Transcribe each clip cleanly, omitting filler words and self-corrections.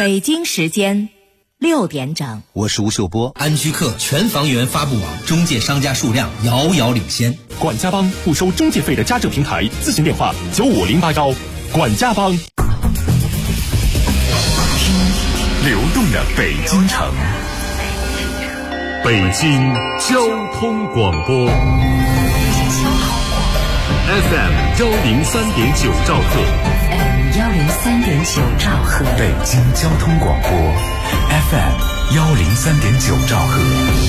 北京时间6点整， 我是吴秀波。 安居客全房源发布网中介商家数量遥遥领先。 管家帮不收中介费的家政平台，咨询电话95081。管家帮。 流动的北京城，北京交通广播 FM103.9兆赫 103.9兆赫， 北京交通广播 FM103.9兆赫。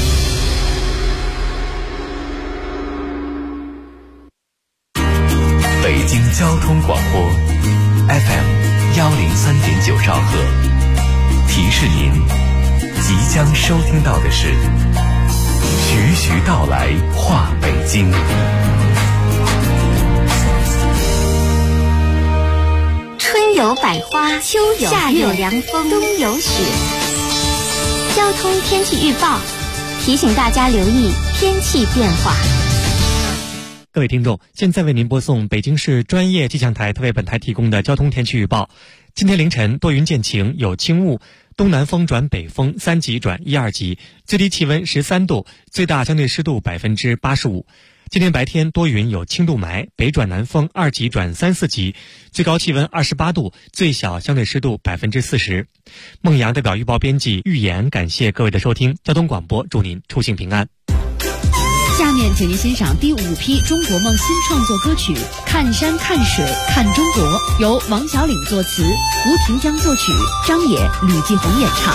北京交通广播 FM103.9兆赫，提示您即将收听到的是徐徐道来话北京。 春有百花，秋有夏有凉风，冬有雪。交通天气预报提醒大家留意天气变化。 各位听众，现在为您播送北京市专业气象台特为本台提供的交通天气预报。今天凌晨多云见晴，有轻雾，东南风转北风3级转1、2级，最低气温13度，最大相对湿度85%。今天白天多云有轻度霾，北转南风2级转3、4级，最高气温28度，最小相对湿度40%。孟阳代表预报编辑预言，感谢各位的收听。交通广播祝您出行平安。 下面请您欣赏第5批中国梦新创作歌曲《看山看水看中国》，由王小岭作词，吴庭江作曲，张也、吕继红演唱。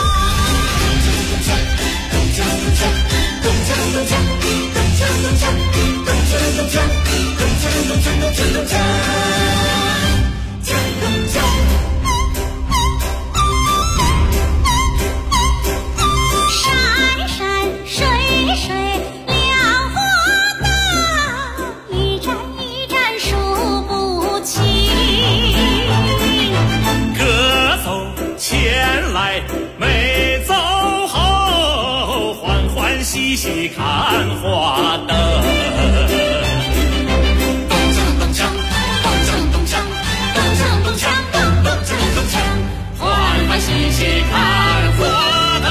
山山水水两河大，一站一站数不清。 歌走前来没走后，欢欢喜喜看花灯。细细看花灯，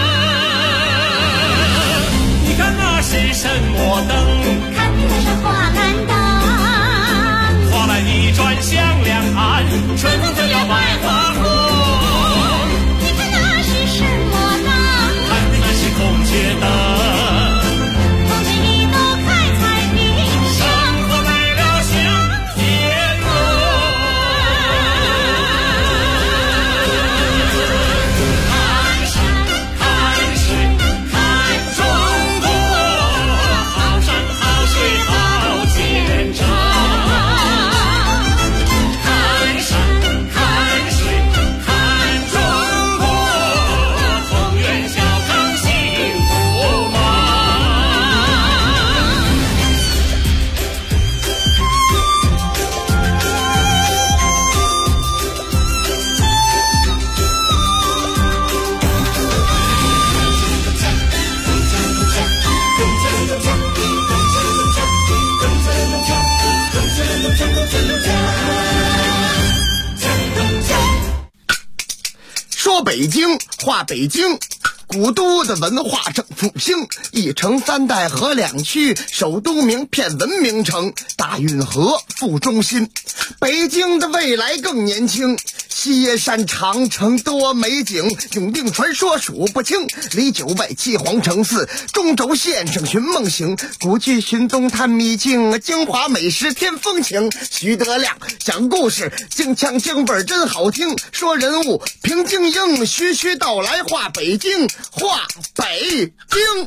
你看那是什么灯？ 看的是花篮灯。 花篮一转向两岸，春风就要百花红。 你看那是什么灯？ 看的那是孔雀灯。 孔雀一朵开彩屏， 生活来了香甜味。 说北京话北京，古都的文化正复兴，一城3代合2区，首都名片文明城，大运河副中心。北京的未来更年轻，西山长城多美景，永定传说数不清，离9外7皇城4，中轴线上寻梦行，古剧寻东探秘境，京华美食添风情。徐德亮讲故事，京腔京味真好听，说人物平静应，徐徐道来话北京，话北京。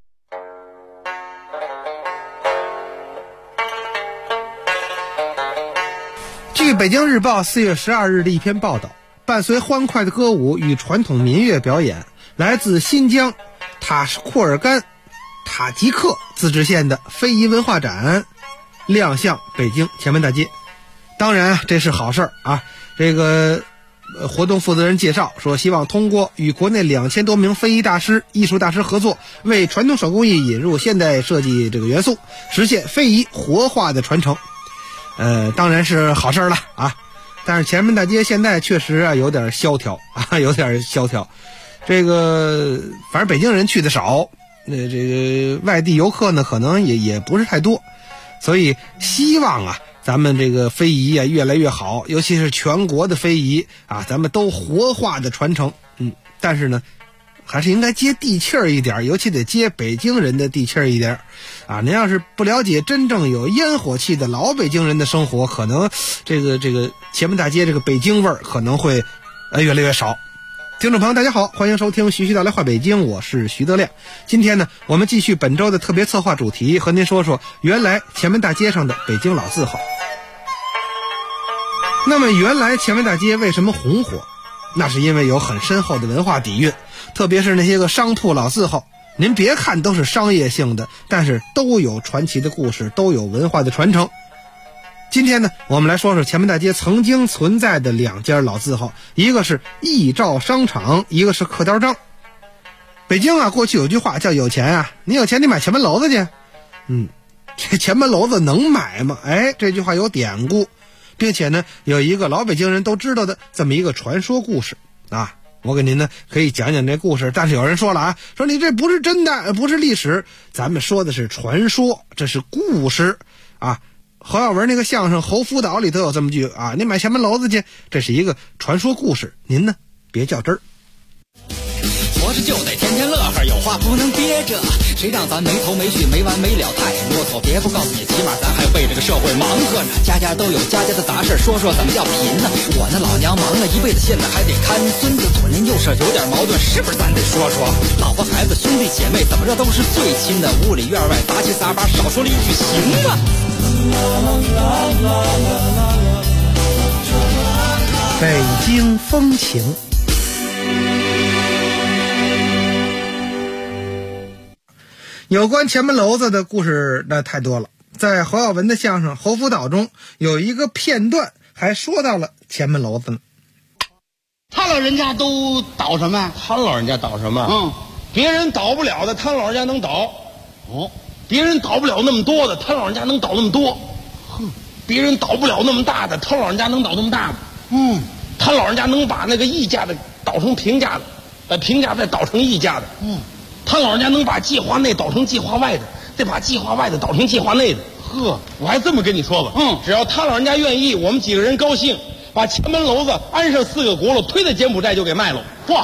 据北京日报4月12日的一篇报道，伴随欢快的歌舞与传统民乐表演，来自新疆塔库尔干塔吉克自治县的非遗文化展亮相北京前门大街。当然这是好事啊。这个活动负责人介绍说，希望通过与国内2000多名非遗大师、艺术大师合作，为传统手工艺引入现代设计这个元素，实现非遗活化的传承。当然是好事了啊。 但是前门大街现在确实啊有点萧条啊，有点萧条。这个反正北京人去的少，这个外地游客呢可能也不是太多，所以希望啊咱们这个非遗啊越来越好，尤其是全国的非遗啊，咱们都活化的传承。但是呢还是应该接地气儿一点，尤其得接北京人的地气儿一点啊！您要是不了解真正有烟火气的老北京人的生活，可能这个前门大街这个北京味儿可能会越来越少。听众朋友大家好，欢迎收听徐徐道来话北京，我是徐德亮。今天呢我们继续本周的特别策划主题，和您说说原来前门大街上的北京老字号。那么原来前门大街为什么红火？那是因为有很深厚的文化底蕴，特别是那些个商铺老字号，您别看都是商业性的，但是都有传奇的故事，都有文化的传承。今天呢我们来说说前门大街曾经存在的2家老字号，一个是益兆商场，一个是刻刀章。北京啊过去有句话叫有钱啊，你有钱你买前门楼子去。这前门楼子能买吗？这句话有典故，并且呢有一个老北京人都知道的这么一个传说故事啊。我给您呢可以讲讲这故事，但是有人说了啊，说你这不是真的，不是历史，咱们说的是传说，这是故事啊。侯耀文那个相声《侯福岛》里头有这么句啊，你买前门楼子去，这是一个传说故事，您呢别较真儿。 活着就得天天乐呵，有话不能憋着，谁让咱没头没绪没完没了，太啰嗦。别不告诉你，起码咱还为这个社会忙活着，家家都有家家的杂事，说说怎么叫贫呢？我那老娘忙了一辈子，现在还得看孙子，左邻右舍有点矛盾，是不是咱得说说？老婆孩子兄弟姐妹怎么着都是最亲的，屋里院外杂七杂八，少说了一句行吗？ 北京风情。有关前门楼子的故事那太多了，在侯耀文的相声《侯福岛》中有一个片段还说到了前门楼子呢。 他老人家都倒什么呀？ 他老人家倒什么？别人倒不了的，他老人家能倒。别人倒不了那么多的，他老人家能倒那么多。别人倒不了那么大的，他老人家能倒那么大的。他老人家能把那个溢价的倒成平价的，把平价再倒成溢价的。他老人家能把计划内倒成计划外的，再把计划外的倒成计划内的。我还这么跟你说吧，只要他老人家愿意，我们几个人高兴，把前门楼子安上4个轱辘，推到柬埔寨就给卖了。哇！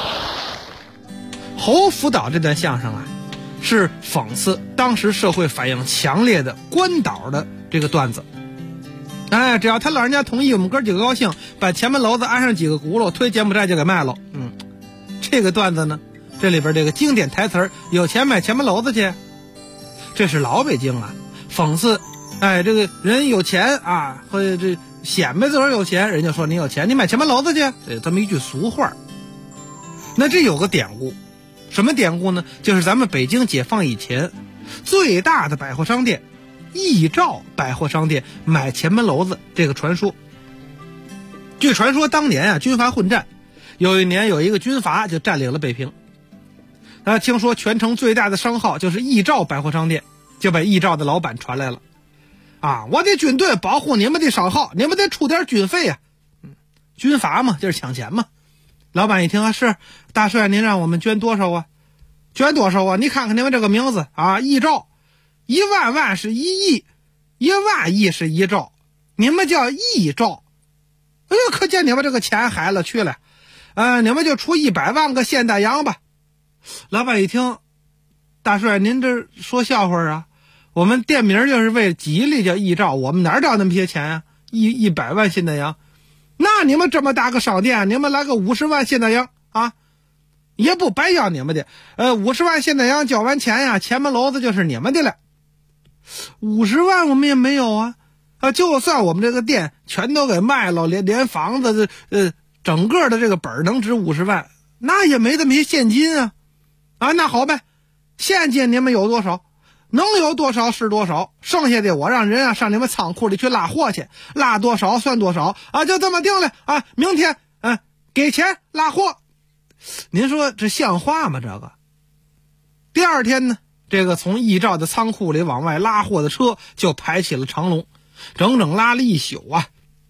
侯福岛这段相声啊，是讽刺当时社会反应强烈的关岛的这个段子。只要他老人家同意，我们哥几个高兴，把前门楼子安上几个轱辘，推柬埔寨就给卖了。这个段子呢，这里边这个经典台词有钱买前门楼子去，这是老北京啊，讽刺这个人有钱啊，或者这显摆自个儿有钱，人家说你有钱你买前门楼子去，这么一句俗话。那这有个典故，什么典故呢？就是咱们北京解放以前最大的百货商店益兆百货商店买前门楼子这个传说。据传说当年啊军阀混战，有一年有一个军阀就占领了北平，听说全城最大的商号就是益兆百货商店，就把益兆的老板传来了我的军队保护你们的商号，你们得出点军费啊。军阀嘛就是抢钱嘛。老板一听是大帅您让我们捐多少啊？捐多少啊？你看看你们这个名字益兆1万万是1亿，1万亿是1兆，你们叫益兆。可见你们这个钱海了去了。你们就出100万个现代洋吧。老板一听，大帅您这说笑话啊？我们店名就是为吉利叫益兆，我们哪找那么些钱啊？100万现代洋。那你们这么大个商店，你们来个50万现代洋也不白要你们的。50万现代洋交完钱呀，前门楼子就是你们的了。50万我们也没有啊。就算我们这个店全都给卖了，连房子整个的这个本能值50万，那也没这么些现金啊。那好呗，现金你们有多少？能有多少是多少，剩下的我让人上你们仓库里去拉货去，拉多少算多少就这么定了明天给钱拉货。您说这像话吗？这个第二天呢，这个从益兆的仓库里往外拉货的车就排起了长龙，整整拉了一宿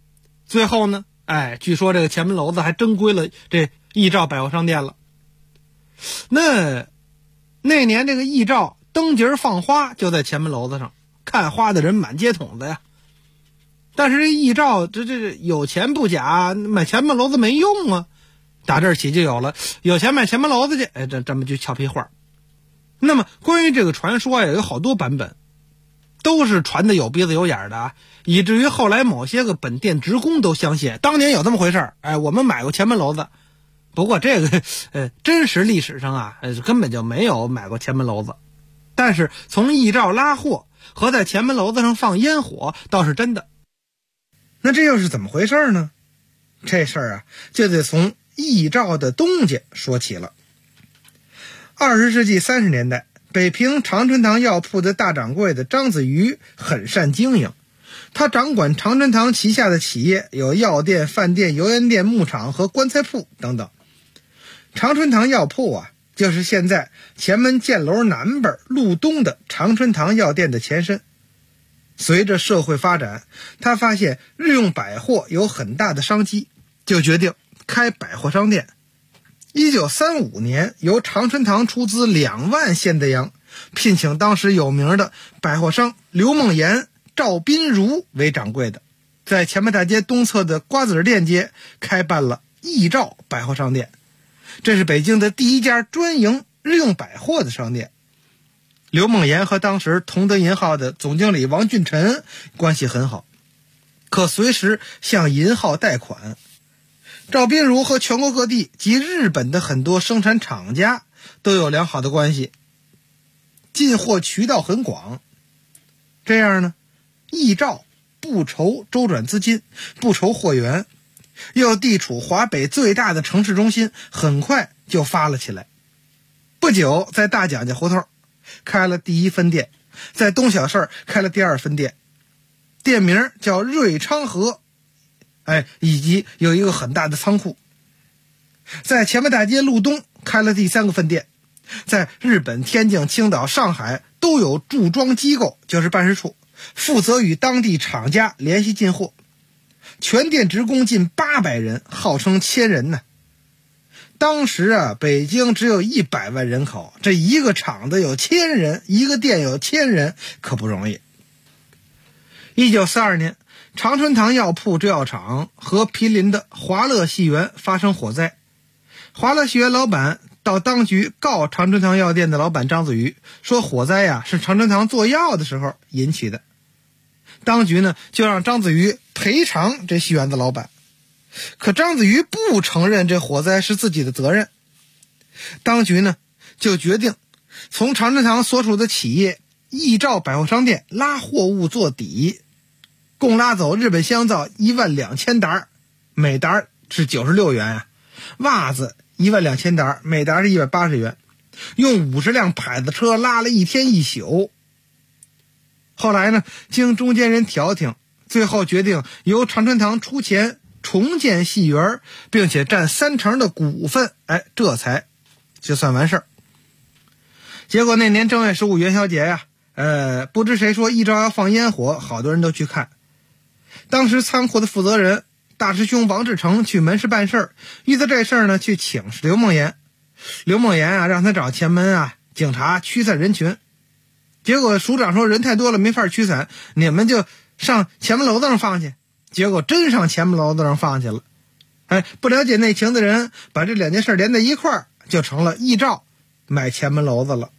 最后呢，据说这个前门楼子还真归了这义照百货商店了。那年这个义照灯节放花就在前门楼子上，看花的人满街筒子呀。但是这义照这有钱不假，买前门楼子没用啊。打这儿起就有钱买前门楼子去，这么句俏皮话。那么关于这个传说有好多版本，都是传的有鼻子有眼的啊，以至于后来某些个本店职工都相信当年有这么回事我们买过前门楼子。不过这个真实历史上根本就没有买过前门楼子，但是从义照拉货和在前门楼子上放烟火倒是真的。那这又是怎么回事呢？这事儿就得从义照的东家说起了。20世纪30年代，北平长春堂药铺的大掌柜的张子瑜很善经营，他掌管长春堂旗下的企业有药店、饭店、油盐店、牧场和棺材铺等等。长春堂药铺就是现在前门箭楼南边路东的长春堂药店的前身。随着社会发展，他发现日用百货有很大的商机，就决定开百货商店。1935年，由长春堂出资2万现代洋，聘请当时有名的百货商刘梦岩、赵斌如为掌柜的，在前门大街东侧的瓜子店街开办了义照百货商店。这是北京的第一家专营日用百货的商店。刘梦岩和当时同德银号的总经理王俊臣关系很好，可随时向银号贷款。赵斌如和全国各地及日本的很多生产厂家都有良好的关系，进货渠道很广。这样呢，义照不愁周转资金，不愁货源，又地处华北最大的城市中心，很快就发了起来。不久，在大蒋家胡同开了第一分店，在东小市开了第2分店，店名叫瑞昌河，以及有一个很大的仓库。在前门大街路东开了第3个分店，在日本、天津、青岛、上海都有驻庄机构，就是办事处，负责与当地厂家联系进货。全店职工近800人，号称1000人呢。当时北京只有100万人口，这一个厂子有1000人，一个店有1000人，可不容易。1942年，长春堂药铺制药厂和毗邻的华乐戏园发生火灾，华乐戏园老板到当局告长春堂药店的老板张子瑜，说火灾是长春堂做药的时候引起的。当局呢就让张子瑜赔偿这戏园的老板，可张子瑜不承认这火灾是自己的责任。当局呢就决定从长春堂所属的企业义照百货商店拉货物做底，共拉走日本香皂12000沓，每沓是96元袜子12000沓，每沓是180元，用50辆牌子车拉了1天1宿。后来呢，经中间人调停，最后决定由长春堂出钱重建戏园，并且占30%的股份，这才就算完事儿。结果那年正月15元宵节不知谁说义照要放烟火，好多人都去看。当时仓库的负责人大师兄王志成去门市办事，遇到这事儿呢，去请示刘梦岩。刘梦岩让他找前门警察驱散人群。结果署长说人太多了没法驱散，你们就上前门楼子上放去。结果真上前门楼子上放去了。不了解内情的人把这2件事连在一块儿，就成了义照买前门楼子了。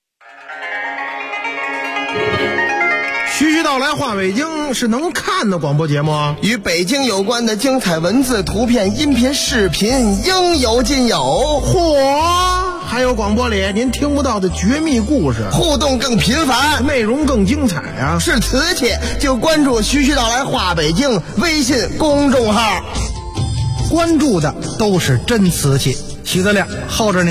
徐徐道来话北京是能看的广播节目， 与北京有关的精彩文字、图片、音频、视频应有尽有。 嚯！还有广播里您听不到的绝密故事， 互动更频繁， 内容更精彩啊！ 是瓷器就关注徐徐道来话北京微信公众号， 关注的都是真瓷器。徐德亮候着您。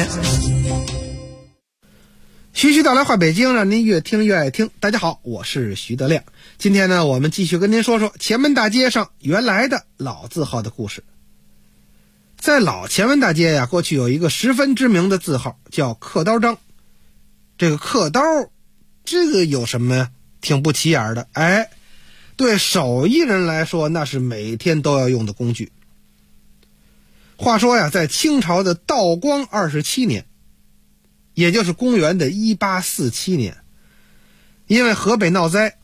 徐徐道来话北京，让您越听越爱听。大家好，我是徐德亮。今天呢，我们继续跟您说说前门大街上原来的老字号的故事。在老前门大街过去有一个十分知名的字号，叫刻刀张。这个刻刀，这个有什么挺不起眼的？ 对手艺人来说那是每天都要用的工具。话说呀，在清朝的道光27年，也就是公元的1847年，因为河北闹灾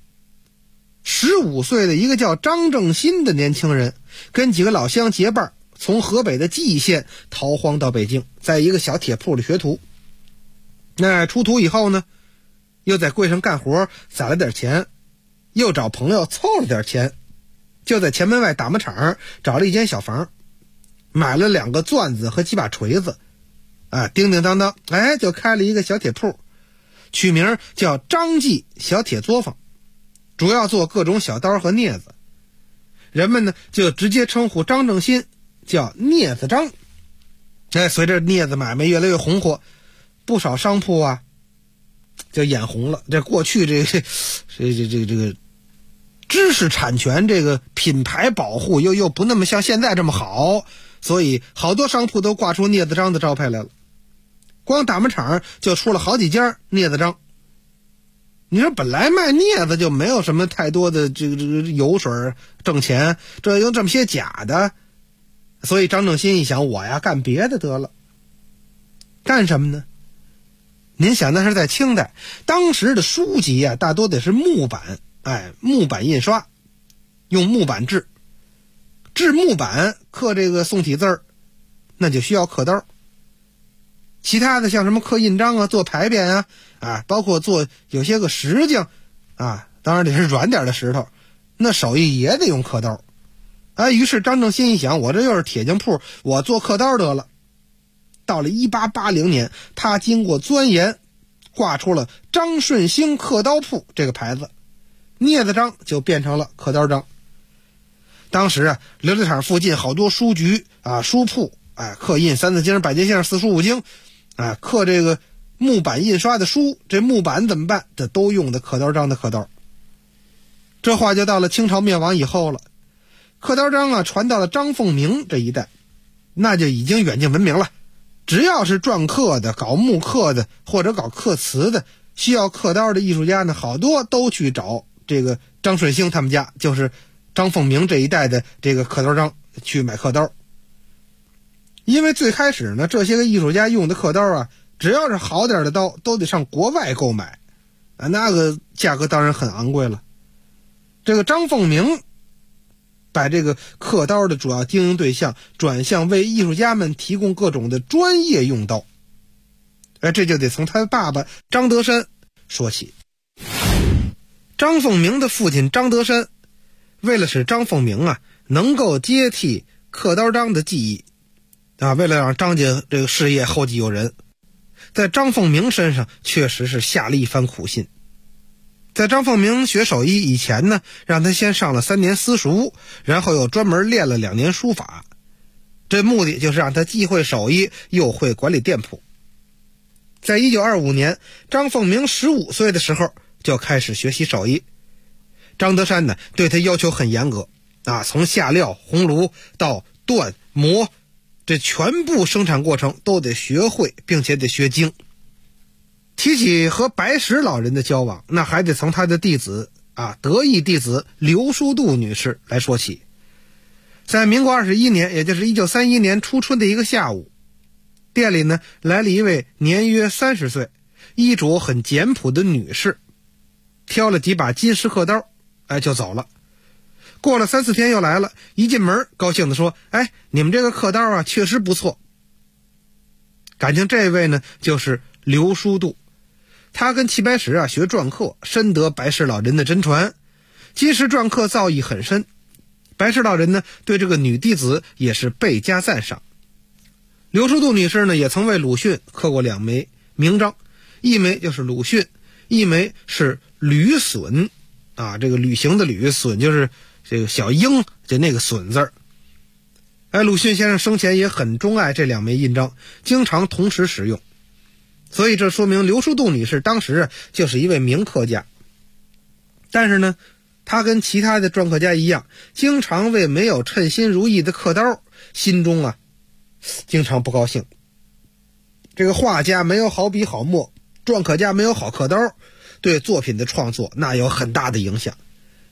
，15岁的一个叫张正新的年轻人跟几个老乡结伴从河北的蓟县逃荒到北京，在一个小铁铺里学徒。那出徒以后呢，又在柜上干活攒了点钱，又找朋友凑了点钱，就在前门外打磨厂找了一间小房，买了2个钻子和几把锤子，叮叮当当，就开了一个小铁铺，取名叫张记小铁作坊，主要做各种小刀和镊子。人们呢就直接称呼张正新叫镊子张。随着镊子买卖越来越红火，不少商铺啊就眼红了。这过去这个知识产权这个品牌保护又不那么像现在这么好，所以好多商铺都挂出镊子张的招牌来了。光打磨厂就出了好几家镊子张。你说本来卖镊子就没有什么太多的这个油水挣钱，这用这么些假的，所以张正新一想，我呀干别的得了。干什么呢？您想那是在清代，当时的书籍啊大多得是木板，木板印刷，用木板制木板刻这个宋体字儿，那就需要刻刀。其他的像什么刻印章啊，做牌匾啊，包括做有些个石匠啊，当然得是软点的石头，那手艺也得用刻刀。于是张正新一想，我这又是铁匠铺，我做刻刀得了。到了1880年，他经过钻研，挂出了张顺兴刻刀铺这个牌子，镊子章就变成了刻刀章。当时琉璃厂附近好多书局书铺刻印三字经、百家姓、四书五经刻这个木板印刷的书，这木板怎么办？这都用的刻刀章的刻刀。这话就到了清朝灭亡以后了，刻刀章传到了张凤鸣这一代，那就已经远近闻名了。只要是篆刻的、搞木刻的或者搞刻瓷的，需要刻刀的艺术家呢，好多都去找这个张顺兴他们家，就是张凤鸣这一代的这个刻刀章去买刻刀。因为最开始呢，这些个艺术家用的刻刀只要是好点的刀都得上国外购买，那个价格当然很昂贵了。这个张凤鸣把这个刻刀的主要经营对象转向为艺术家们提供各种的专业用刀，这就得从他爸爸张德山说起。张凤鸣的父亲张德山为了使张凤鸣能够接替刻刀章的技艺为了让张家这个事业后继有人，在张凤鸣身上确实是下了一番苦心。在张凤鸣学手艺以前呢，让他先上了3年私塾，然后又专门练了2年书法，这目的就是让他既会手艺又会管理店铺。在1925年，张凤鸣15岁的时候就开始学习手艺。张德山呢对他要求很严格从下料、红炉到锻磨，这全部生产过程都得学会，并且得学精。提起和白石老人的交往，那还得从他的弟子得意弟子刘淑度女士来说起。在民国21年，也就是1931年初春的一个下午，店里呢来了一位年约30岁、衣着很简朴的女士，挑了几把金石刻刀就走了。过了3-4天又来了，一进门高兴地说，你们这个刻刀确实不错。感情这位呢就是刘淑度，他跟齐白石学篆刻，深得白石老人的真传，金石篆刻造诣很深。白石老人呢对这个女弟子也是倍加赞赏。刘淑度女士呢也曾为鲁迅刻过2枚名章，一枚就是鲁迅，一枚是旅隼这个旅行的旅，隼就是这个小鹰，就那个隼字儿。鲁迅先生生前也很钟爱这2枚印章，经常同时使用，所以这说明刘淑度女士当时就是一位名刻家。但是呢，她跟其他的篆刻家一样，经常为没有称心如意的刻刀，心中经常不高兴。这个画家没有好笔好墨，篆刻家没有好刻刀，对作品的创作那有很大的影响。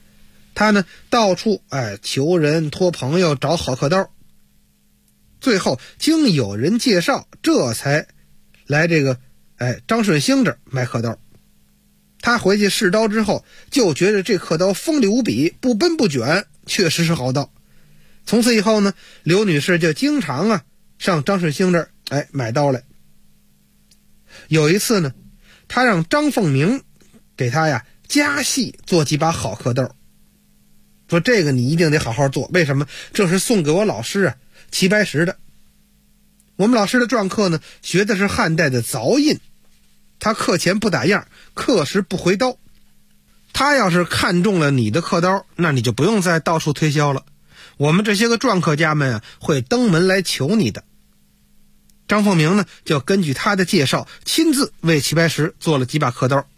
他呢到处求人托朋友找好刻刀，最后经有人介绍，这才来这个张顺兴这儿买刻刀。他回去试刀之后，就觉得这刻刀锋利无比，不奔不卷，确实是好刀。从此以后呢，刘女士就经常上张顺兴这儿买刀来。有一次呢，他让张凤鸣给他加戏做几把好刻刀，说这个你一定得好好做，为什么？这是送给我老师齐白石的。我们老师的篆刻呢，学的是汉代的凿印，他刻前不打样，刻时不回刀。他要是看中了你的刻刀，那你就不用再到处推销了，我们这些个篆刻家们会登门来求你的。张凤鸣呢，就根据他的介绍，亲自为齐白石做了几把刻刀。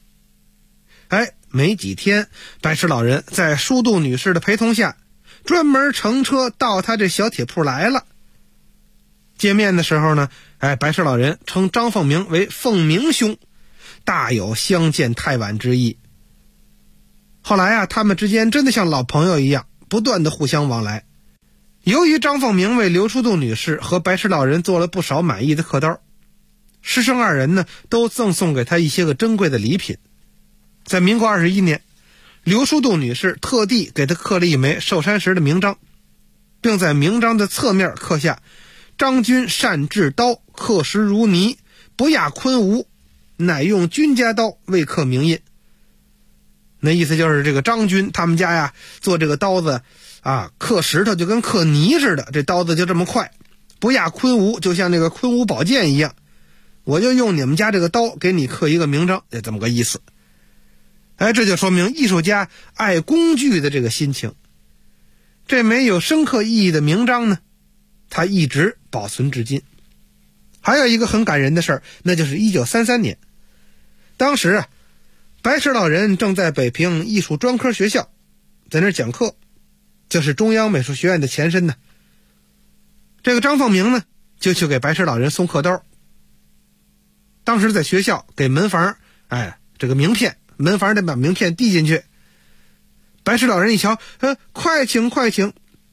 没几天，白石老人在舒度女士的陪同下，专门乘车到他这小铁铺来了。见面的时候呢，白石老人称张凤鸣为凤鸣兄，大有相见太晚之意。后来他们之间真的像老朋友一样，不断的互相往来。由于张凤鸣为刘淑度女士和白石老人做了不少满意的刻刀，师生二人呢都赠送给他一些个珍贵的礼品。在民国21年，刘淑度女士特地给他刻了一枚寿山石的名章，并在名章的侧面刻下张君善制刀，刻石如泥，不亚昆吾，乃用君家刀为刻名印。那意思就是这个张君他们家做这个刀子刻石头就跟刻泥似的，这刀子就这么快，不亚昆吾，就像那个昆吾宝剑一样，我就用你们家这个刀给你刻一个名章，这么个意思。这就说明艺术家爱工具的这个心情。这枚有深刻意义的名章呢，他一直保存至今。还有一个很感人的事儿，那就是1933年，当时白石老人正在北平艺术专科学校在那儿讲课，就是中央美术学院的前身呢。这个张凤鸣呢，就去给白石老人送刻刀。当时在学校给门房这个名片，门房得把名片递进去。白石老人一瞧，快请快请。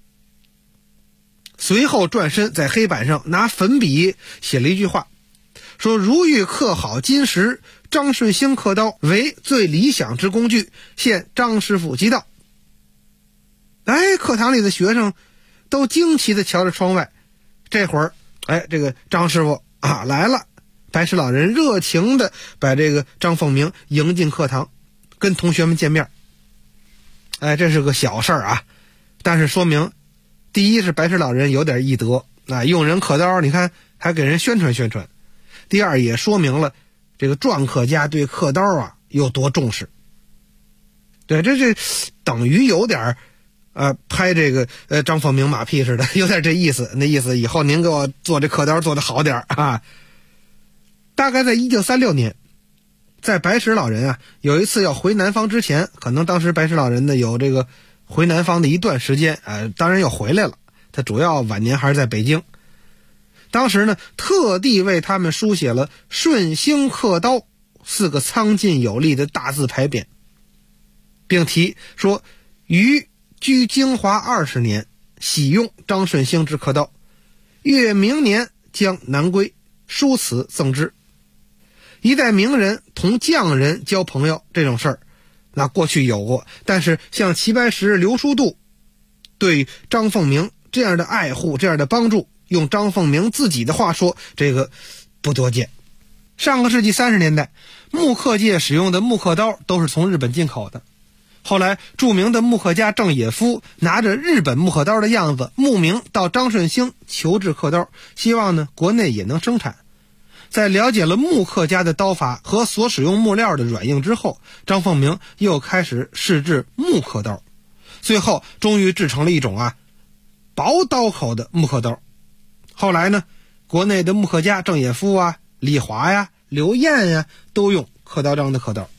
随后转身在黑板上拿粉笔写了一句话，说如欲刻好金石，张顺兴刻刀为最理想之工具，现张师傅即到。课堂里的学生都惊奇地瞧着窗外。这会儿这个张师傅来了。白石老人热情地把这个张凤鸣迎进课堂，跟同学们见面。这是个小事儿但是说明第一是白石老人有点义德用人刻刀，你看还给人宣传宣传。第二也说明了这个篆刻家对刻刀有多重视。对，这等于有点拍这个张凤鸣马屁似的，有点这意思。那意思以后您给我做这刻刀做得好点大概在1936年，在白石老人有一次要回南方之前，可能当时白石老人呢有这个回南方的一段时间，当然又回来了，他主要晚年还是在北京。当时呢特地为他们书写了顺兴刻刀4个苍劲有力的大字牌匾，并提说于居京华20年喜用张顺兴之刻刀，越明年将南归，书此赠之。一代名人同匠人交朋友这种事儿，那过去有过，但是像齐白石、刘淑度对张凤鸣这样的爱护、这样的帮助，用张凤鸣自己的话说，这个不多见。上个世纪30年代，木刻界使用的木刻刀都是从日本进口的。后来著名的木刻家郑也夫拿着日本木刻刀的样子慕名到张顺兴求制刻刀，希望呢国内也能生产。在了解了木刻家的刀法和所使用木料的软硬之后，张凤鸣又开始试制木刻刀，最后终于制成了一种薄刀口的木刻刀。后来呢，国内的木刻家郑也夫李华刘晏都用刻刀章的刻刀。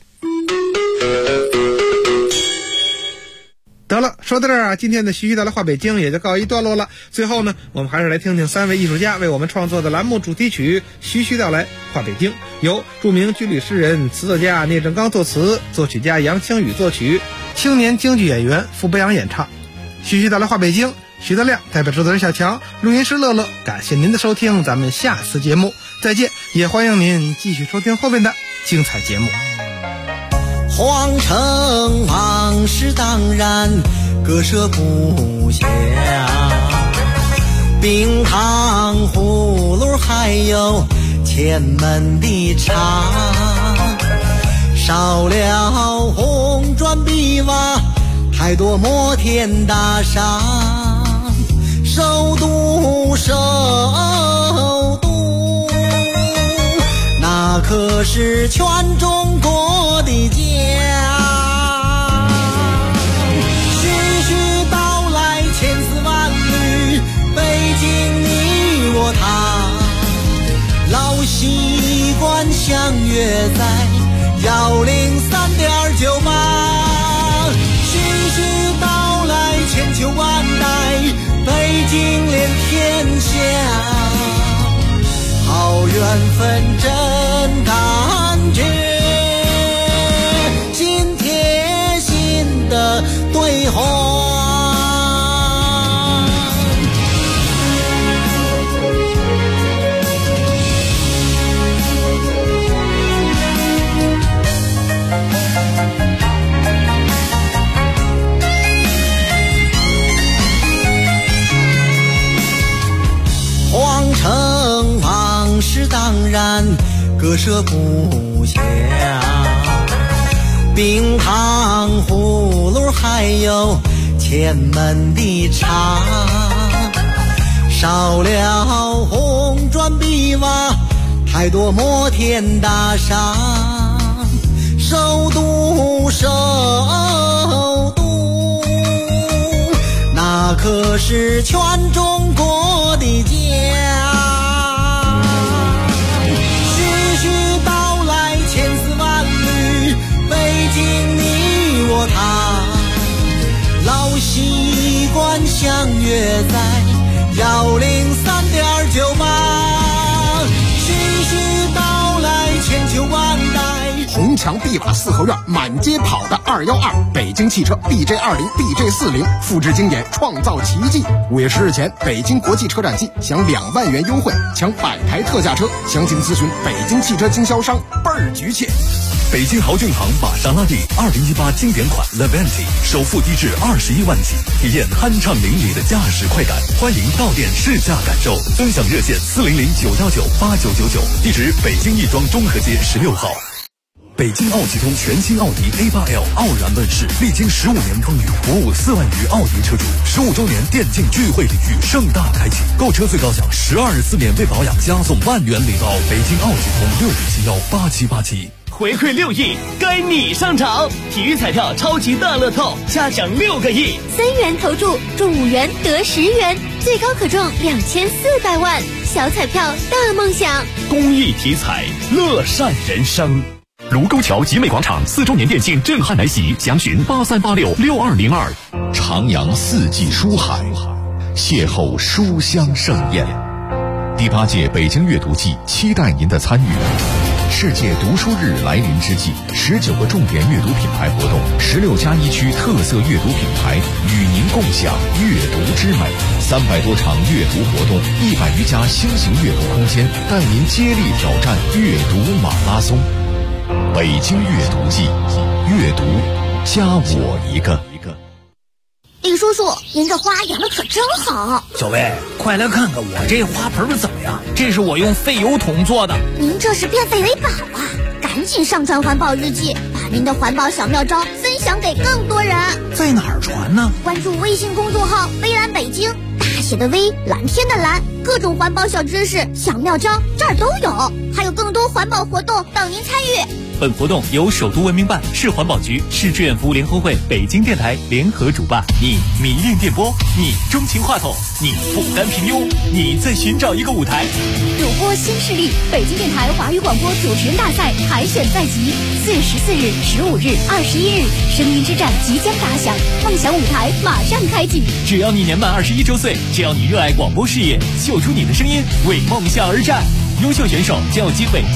得了，说到这儿今天的徐徐道来话北京也就告一段落了。最后呢，我们还是来听听3位艺术家为我们创作的栏目主题曲《徐徐道来话北京》，由著名军旅诗人、词作家聂政刚作词，作曲家杨清宇作曲， 青年京剧演员傅北阳演唱。徐徐到来话北京，徐德亮代表制作人小强，录音师乐乐，感谢您的收听，咱们下次节目再见，也欢迎您继续收听后面的精彩节目。 皇城往事当然割舍不下，冰糖葫芦还有前门的茶，少了红砖碧瓦，太多摩天大厦，首都首都，那可是全中国的家。徐徐道来千丝万缕，北京你我他，老习惯相约在103.98。徐徐道来千秋万代，北京连天下，好缘分真感觉，心贴心的对话。皇城往事当然割舍不下，冰糖葫芦还有前门的茶，少了红砖碧瓦，太多摩天大厦，首都首都，那可是全中国的家。徐徐道来千丝万缕，北京你我他，老习惯相约在103.98。徐徐道来千秋万代， 红墙碧瓦四合院，满街跑的212，北京汽车 DJ20、DJ40，复制经典，创造奇迹。5月10日前，北京国际车展季享2万元优惠，抢100台特价车，详情咨询北京汽车经销商，倍儿局气。 北京豪骏堂玛莎拉蒂2018经典款 Levante 首付低至21万起，体验酣畅淋漓的驾驶快感。欢迎到店试驾感受，尊享热线400-919-8999，地址北京亦庄中和街16号。北京奥汽通全新奥迪 A8L 傲然问世，历经15年风雨，服务4万余奥迪车主。15周年电竞聚会礼遇盛大开启，购车最高享12.4免费保养，加送1万元礼包。北京奥汽通65718787。 回馈6亿，该你上场！体育彩票超级大乐透，加奖6个亿 ，3元投注中5元得10元，最高可中2400万，小彩票大梦想。 公益体彩，乐善人生。 卢沟桥集美广场4周年店庆震撼来袭，详询83866202。 徜徉四季书海，邂逅书香盛宴。第8届北京阅读季期待您的参与。世界读书日来临之际，19个重点阅读品牌活动，16+1区特色阅读品牌与您共享阅读之美，300多场阅读活动，100余家新型阅读空间，带您接力挑战阅读马拉松。北京阅读季，阅读加我一个。 李叔叔，您这花养的可真好。 小薇，快来看看我这花盆怎么样？这是我用废油桶做的。 您这是变废为宝啊！赶紧上传环保日记，把您的环保小妙招分享给更多人。 在哪儿传呢？ 关注微信公众号“微蓝北京”，大写的微，蓝天的蓝，各种环保小知识、小妙招这儿都有，还有更多环保活动等您参与。 本活动由首都文明办、市环保局、市志愿服务联合会、北京电台联合主办。你迷恋电波，你钟情话筒，你不甘平庸，你在寻找一个舞台。 主播新势力，北京电台华语广播主持人大赛海选在即，4月14日、15日、21日，声音之战即将打响，梦想舞台马上开启。 只要你年满21周岁，只要你热爱广播事业，秀出你的声音，为梦想而战。优秀选手将有机会